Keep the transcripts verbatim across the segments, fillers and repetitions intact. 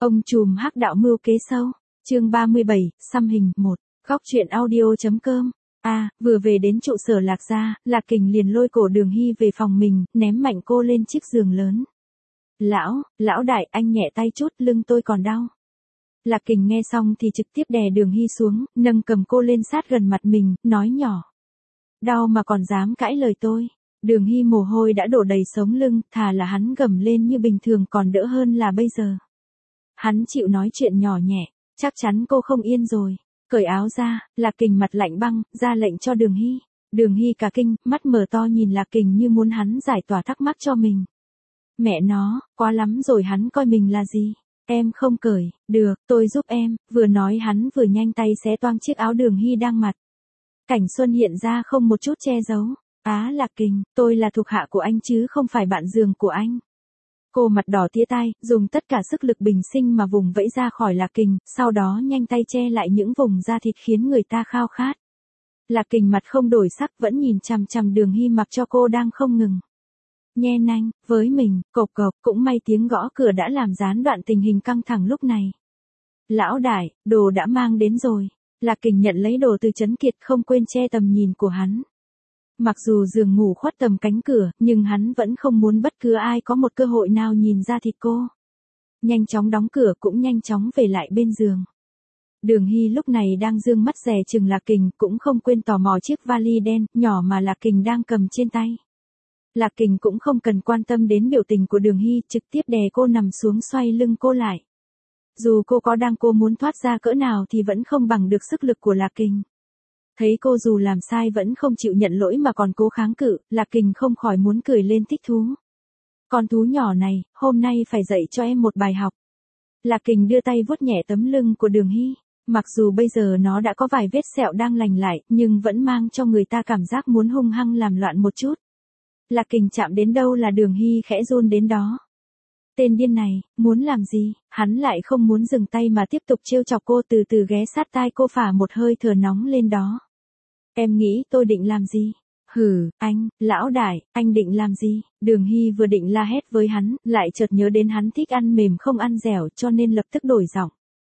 Ông trùm hắc đạo mưu kế sâu, chương ba mươi bảy, xăm hình, một, góc truyện audio.com. À, vừa về đến trụ sở Lạc gia, Lạc Kình liền lôi cổ Đường Hy về phòng mình, ném mạnh cô lên chiếc giường lớn. Lão, lão đại, anh nhẹ tay chút, lưng tôi còn đau. Lạc Kình nghe xong thì trực tiếp đè Đường Hy xuống, nâng cầm cô lên sát gần mặt mình, nói nhỏ. Đau mà còn dám cãi lời tôi. Đường Hy mồ hôi đã đổ đầy sống lưng, thà là hắn gầm lên như bình thường còn đỡ hơn là bây giờ. Hắn chịu nói chuyện nhỏ nhẹ, chắc chắn cô không yên rồi. Cởi áo ra, Lạc Kình mặt lạnh băng, ra lệnh cho Đường Hy. Đường Hy cả kinh, mắt mở to nhìn Lạc Kình như muốn hắn giải tỏa thắc mắc cho mình. Mẹ nó, quá lắm rồi, hắn coi mình là gì? Em không cởi, được, tôi giúp em, vừa nói hắn vừa nhanh tay xé toang chiếc áo Đường Hy đang mặc. Cảnh Xuân hiện ra không một chút che giấu. Á Lạc Kình, tôi là thuộc hạ của anh chứ không phải bạn giường của anh. Cô mặt đỏ tía tai, dùng tất cả sức lực bình sinh mà vùng vẫy ra khỏi Lạc Kình, sau đó nhanh tay che lại những vùng da thịt khiến người ta khao khát. Lạc Kình mặt không đổi sắc vẫn nhìn chằm chằm Đường Hy mặc cho cô đang không ngừng nhe nanh với mình, cộc cộc, cũng may tiếng gõ cửa đã làm gián đoạn tình hình căng thẳng lúc này. Lão đại, đồ đã mang đến rồi. Lạc Kình nhận lấy đồ từ Trấn Kiệt, không quên che tầm nhìn của hắn. Mặc dù giường ngủ khuất tầm cánh cửa, nhưng hắn vẫn không muốn bất cứ ai có một cơ hội nào nhìn ra thịt cô. Nhanh chóng đóng cửa cũng nhanh chóng về lại bên giường. Đường Hy lúc này đang dương mắt dè chừng Lạc Kình, cũng không quên tò mò chiếc vali đen nhỏ mà Lạc Kình đang cầm trên tay. Lạc Kình cũng không cần quan tâm đến biểu tình của Đường Hy, trực tiếp đè cô nằm xuống, xoay lưng cô lại. Dù cô có đang cô muốn thoát ra cỡ nào thì vẫn không bằng được sức lực của Lạc Kình. Thấy cô dù làm sai vẫn không chịu nhận lỗi mà còn cố kháng cự, Lạc Kình không khỏi muốn cười lên thích thú. Con thú nhỏ này, hôm nay phải dạy cho em một bài học. Lạc Kình đưa tay vuốt nhẹ tấm lưng của Đường Hy. Mặc dù bây giờ nó đã có vài vết sẹo đang lành lại, nhưng vẫn mang cho người ta cảm giác muốn hung hăng làm loạn một chút. Lạc Kình chạm đến đâu là Đường Hy khẽ run đến đó. Tên điên này, muốn làm gì? Hắn lại không muốn dừng tay mà tiếp tục trêu chọc cô, từ từ ghé sát tai cô phả một hơi thở nóng lên đó. Em nghĩ tôi định làm gì? Hừ, anh, lão đại, anh định làm gì? Đường Hy vừa định la hét với hắn, lại chợt nhớ đến hắn thích ăn mềm không ăn dẻo cho nên lập tức đổi giọng.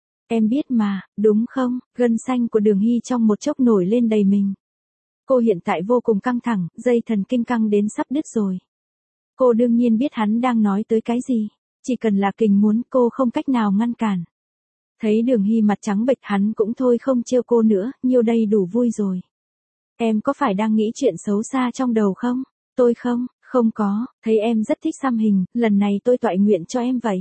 Em biết mà, đúng không? Gân xanh của Đường Hy trong một chốc nổi lên đầy mình. Cô hiện tại vô cùng căng thẳng, dây thần kinh căng đến sắp đứt rồi. Cô đương nhiên biết hắn đang nói tới cái gì. Chỉ cần là Kình muốn, cô không cách nào ngăn cản. Thấy Đường Hy mặt trắng bệch, hắn cũng thôi không trêu cô nữa, nhiêu đây đủ vui rồi. Em có phải đang nghĩ chuyện xấu xa trong đầu không? Tôi không, không có, thấy em rất thích xăm hình, lần này tôi toại nguyện cho em vậy.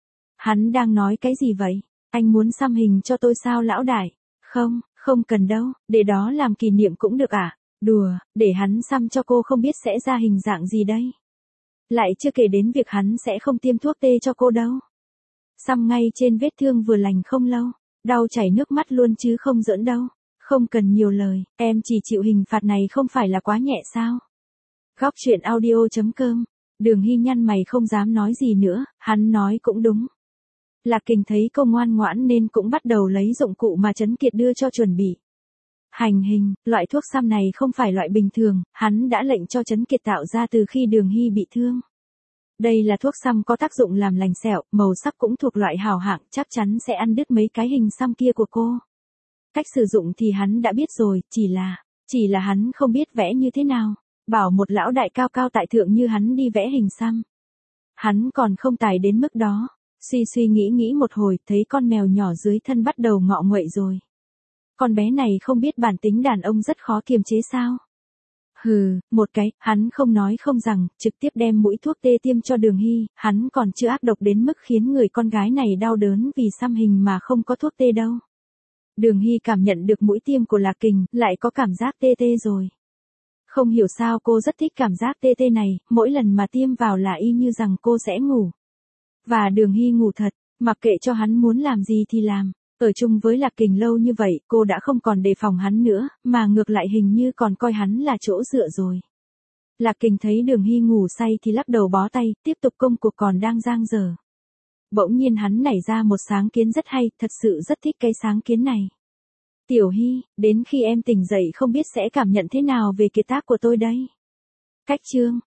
Hắn đang nói cái gì vậy? Anh muốn xăm hình cho tôi sao lão đại? Không, không cần đâu, để đó làm kỷ niệm cũng được à? Đùa, để hắn xăm cho cô không biết sẽ ra hình dạng gì đây? Lại chưa kể đến việc hắn sẽ không tiêm thuốc tê cho cô đâu. Xăm ngay trên vết thương vừa lành không lâu, đau chảy nước mắt luôn chứ không giỡn đâu. Không cần nhiều lời, em chỉ chịu hình phạt này không phải là quá nhẹ sao? Góc truyện audio.com. Đường Hy nhăn mày không dám nói gì nữa, hắn nói cũng đúng. Lạc Kình thấy cô ngoan ngoãn nên cũng bắt đầu lấy dụng cụ mà Trấn Kiệt đưa cho chuẩn bị. Hành hình, loại thuốc xăm này không phải loại bình thường, hắn đã lệnh cho Trấn Kiệt tạo ra từ khi Đường Hy bị thương. Đây là thuốc xăm có tác dụng làm lành sẹo, màu sắc cũng thuộc loại hảo hạng, chắc chắn sẽ ăn đứt mấy cái hình xăm kia của cô. Cách sử dụng thì hắn đã biết rồi, chỉ là, chỉ là hắn không biết vẽ như thế nào. Bảo một lão đại cao cao tại thượng như hắn đi vẽ hình xăm. Hắn còn không tài đến mức đó. Suy suy nghĩ nghĩ một hồi, thấy con mèo nhỏ dưới thân bắt đầu ngọ nguậy rồi. Con bé này không biết bản tính đàn ông rất khó kiềm chế sao? Hừ, một cái, hắn không nói không rằng, trực tiếp đem mũi thuốc tê tiêm cho Đường Hy, hắn còn chưa ác độc đến mức khiến người con gái này đau đớn vì xăm hình mà không có thuốc tê đâu. Đường Hy cảm nhận được mũi tiêm của Lạc Kình, lại có cảm giác tê tê rồi. Không hiểu sao cô rất thích cảm giác tê tê này, mỗi lần mà tiêm vào là y như rằng cô sẽ ngủ. Và Đường Hy ngủ thật, mặc kệ cho hắn muốn làm gì thì làm. Ở chung với Lạc Kình lâu như vậy, cô đã không còn đề phòng hắn nữa, mà ngược lại hình như còn coi hắn là chỗ dựa rồi. Lạc Kình thấy Đường Hy ngủ say thì lắc đầu bó tay, tiếp tục công cuộc còn đang dang dở. Bỗng nhiên hắn nảy ra một sáng kiến rất hay, thật sự rất thích cái sáng kiến này. Tiểu Hy, đến khi em tỉnh dậy không biết sẽ cảm nhận thế nào về kiệt tác của tôi đây. Cách chương,